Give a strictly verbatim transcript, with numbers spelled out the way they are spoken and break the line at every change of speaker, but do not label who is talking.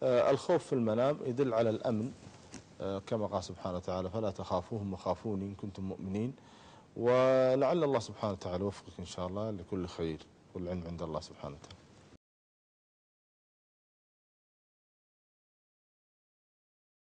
الخوف في المنام يدل على الأمن، كما قال سبحانه وتعالى فلا تخافوهم وخافوني إن كنتم مؤمنين. ولعل الله سبحانه وتعالى يوفقك إن شاء الله لكل خير، والعلم عند الله سبحانه وتعالى.